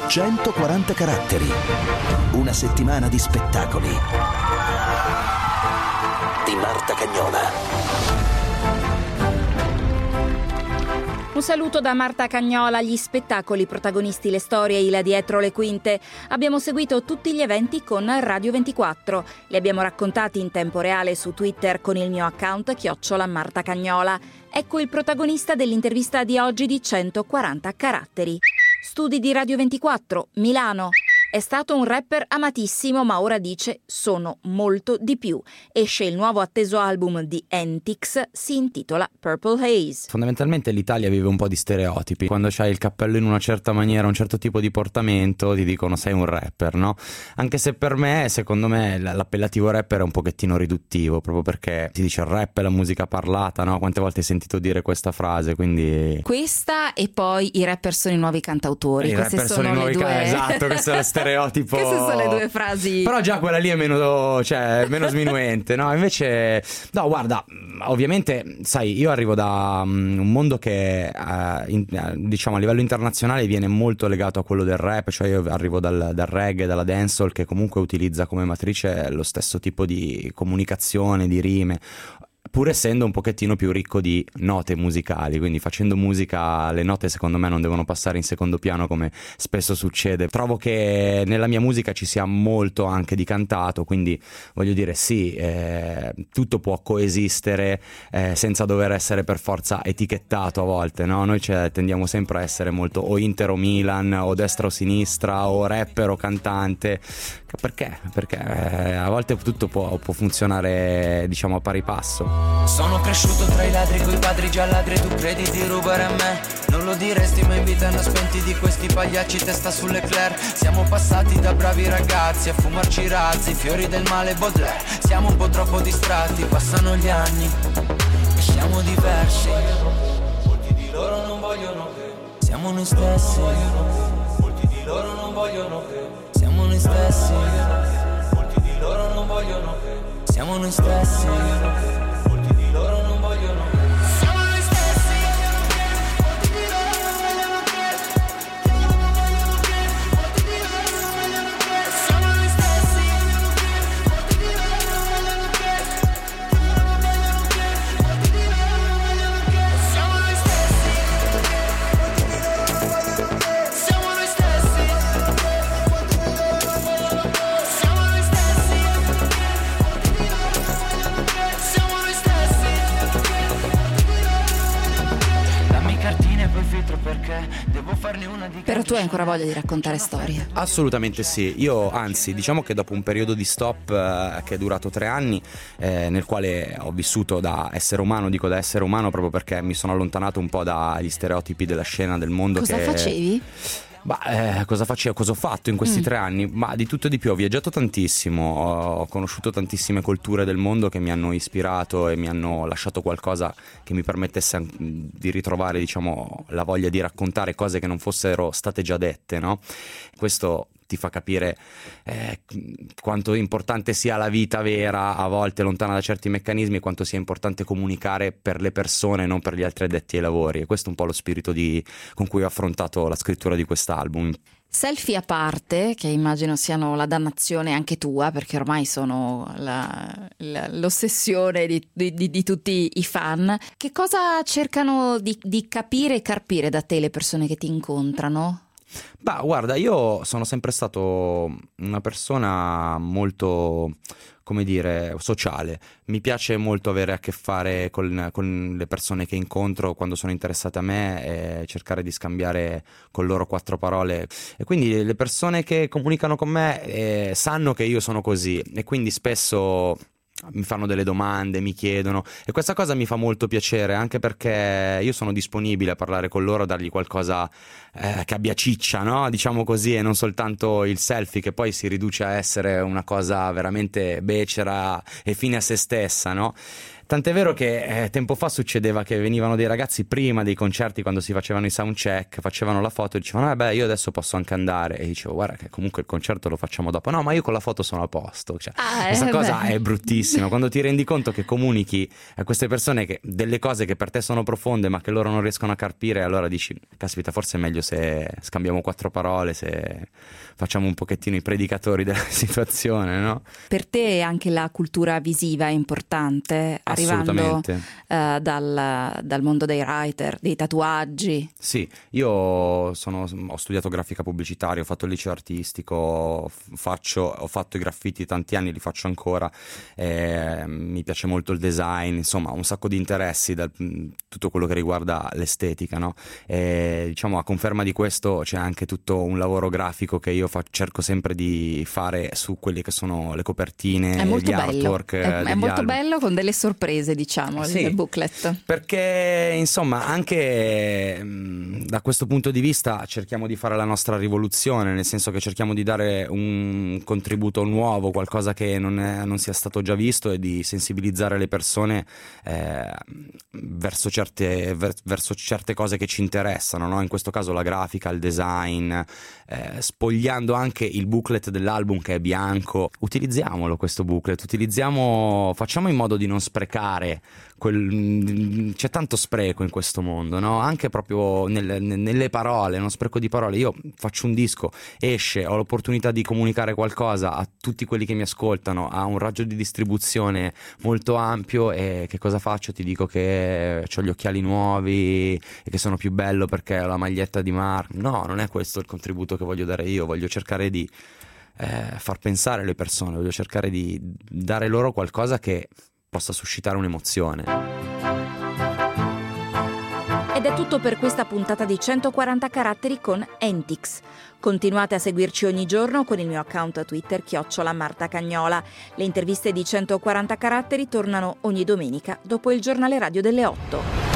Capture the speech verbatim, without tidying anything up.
centoquaranta caratteri. Una settimana di spettacoli. Di Marta Cagnola. Un saluto da Marta Cagnola. Gli spettacoli, protagonisti, le storie, il dietro le quinte. Abbiamo seguito tutti gli eventi con Radio ventiquattro. Li abbiamo raccontati in tempo reale su Twitter con il mio account chiocciola Marta Cagnola. Ecco il protagonista dell'intervista di oggi di centoquaranta caratteri. Studi di Radio ventiquattro, Milano. È stato un rapper amatissimo, ma ora dice sono molto di più. Esce il nuovo atteso album di Antics, si intitola Purple Haze. Fondamentalmente l'Italia vive un po' di stereotipi. Quando c'hai il cappello in una certa maniera, un certo tipo di portamento, ti dicono sei un rapper, no? Anche se per me, secondo me, l'appellativo rapper è un pochettino riduttivo, proprio perché si dice il rap è la musica parlata, no? Quante volte hai sentito dire questa frase, quindi... Questa e poi i rapper sono i nuovi cantautori. I Queste rapper sono, sono i nuovi le due... ca- esatto, questo è lo stereotipo. Queste sono le due frasi. Però già quella lì è meno, cioè, meno sminuente, no? Invece, no, guarda, ovviamente, sai, io arrivo da um, un mondo che, uh, in, uh, diciamo, a livello internazionale viene molto legato a quello del rap, cioè io arrivo dal, dal reggae, dalla dancehall, che comunque utilizza come matrice lo stesso tipo di comunicazione, di rime, pur essendo un pochettino più ricco di note musicali, quindi facendo musica le note secondo me non devono passare in secondo piano come spesso succede. Trovo che nella mia musica ci sia molto anche di cantato, quindi voglio dire sì, eh, tutto può coesistere eh, senza dover essere per forza etichettato a volte, no? Noi cioè, tendiamo sempre a essere molto o Inter o Milan o destra o sinistra o rapper o cantante. Perché? Perché eh, a volte tutto può, può funzionare, diciamo, a pari passo. Sono cresciuto tra i ladri coi padri già ladri, tu credi di rubare a me? Non lo diresti ma in vita ne ho spenti di questi pagliacci testa sull'eclair. Siamo passati da bravi ragazzi a fumarci razzi, fiori del male Baudelaire. Siamo un po' troppo distratti, passano gli anni e siamo diversi. Molti di loro non vogliono che siamo noi stessi. Molti di loro non vogliono che siamo noi stessi. Molti di loro non vogliono che siamo noi stessi. Molti di loro non vogliono che siamo noi stessi. Molti di loro non vogliono che molti di loro non vogliono che siamo noi stessi. Molti di loro non vogliono che molti di loro non vogliono che siamo noi stessi. Molti di loro non vogliono che siamo noi stessi. Molti di loro non vogliono che siamo noi stessi. Perché devo farne una di. Però tu hai ancora voglia di raccontare storie? Assolutamente sì, io anzi diciamo che dopo un periodo di stop eh, che è durato tre anni eh, nel quale ho vissuto da essere umano, dico da essere umano proprio perché mi sono allontanato un po' dagli stereotipi della scena del mondo. Cosa che... facevi? Ma eh, cosa facevo, cosa ho fatto in questi mm. tre anni? Ma di tutto e di più, ho viaggiato tantissimo, ho conosciuto tantissime culture del mondo che mi hanno ispirato e mi hanno lasciato qualcosa che mi permettesse di ritrovare, diciamo, la voglia di raccontare cose che non fossero state già dette, no? Questo ti fa capire eh, quanto importante sia la vita vera, a volte lontana da certi meccanismi, e quanto sia importante comunicare per le persone, non per gli altri addetti ai lavori. E questo è un po' lo spirito di, con cui ho affrontato la scrittura di quest'album. Selfie a parte, che immagino siano la dannazione anche tua, perché ormai sono la, la, l'ossessione di, di, di tutti i fan, che cosa cercano di, di capire e carpire da te le persone che ti incontrano? Bah, guarda, io sono sempre stato una persona molto, come dire, sociale. Mi piace molto avere a che fare con, con le persone che incontro quando sono interessate a me e cercare di scambiare con loro quattro parole. E quindi le persone che comunicano con me eh, sanno che io sono così, e quindi spesso mi fanno delle domande, mi chiedono, e questa cosa mi fa molto piacere, anche perché io sono disponibile a parlare con loro, a dargli qualcosa eh, che abbia ciccia, no? Diciamo così, e non soltanto il selfie, che poi si riduce a essere una cosa veramente becera e fine a se stessa, no? Tant'è vero che eh, tempo fa succedeva che venivano dei ragazzi prima dei concerti, quando si facevano i sound check, facevano la foto e dicevano: eh beh, io adesso posso anche andare. E dicevo: guarda che comunque il concerto lo facciamo dopo. No, ma io con la foto sono a posto. Cioè, ah, questa eh, cosa beh. è bruttissima. Quando ti rendi conto che comunichi a queste persone che delle cose che per te sono profonde ma che loro non riescono a carpire, allora dici: caspita, forse è meglio se scambiamo quattro parole, se facciamo un pochettino i predicatori della situazione, no? Per te anche la cultura visiva è importante, arrivando uh, dal, dal mondo dei writer, dei tatuaggi. Sì, io sono, ho studiato grafica pubblicitaria, ho fatto il liceo artistico, faccio, ho fatto i graffiti tanti anni, li faccio ancora, eh, mi piace molto il design, insomma un sacco di interessi da tutto quello che riguarda l'estetica, no? E, diciamo, a conferma di questo c'è anche tutto un lavoro grafico che io fa, cerco sempre di fare su quelle che sono le copertine, è molto gli bello. artwork. È, è molto album. bello, con delle sorprese, diciamo, sì, il booklet. Perché insomma anche mh, da questo punto di vista cerchiamo di fare la nostra rivoluzione, nel senso che cerchiamo di dare un contributo nuovo, qualcosa che non, è, non sia stato già visto, e di sensibilizzare le persone eh, verso, certe, ver, verso certe cose che ci interessano, no? In questo caso la grafica, il design, eh, spogliando anche il booklet dell'album che è bianco. Utilizziamolo questo booklet, utilizziamo, facciamo in modo di non sprecare quel, c'è tanto spreco in questo mondo, no? Anche proprio nelle, nelle parole, non spreco di parole. Io faccio un disco, esce, ho l'opportunità di comunicare qualcosa a tutti quelli che mi ascoltano, ha un raggio di distribuzione molto ampio, e che cosa faccio? Ti dico che ho gli occhiali nuovi e che sono più bello perché ho la maglietta di Mark. No, non è questo il contributo che voglio dare io, voglio cercare di eh, far pensare le persone, voglio cercare di dare loro qualcosa che possa suscitare un'emozione. Ed è tutto per questa puntata di centoquaranta caratteri con Entix. Continuate a seguirci ogni giorno con il mio account Twitter chiocciola Marta Cagnola. Le interviste di centoquaranta caratteri tornano ogni domenica dopo il giornale radio delle otto.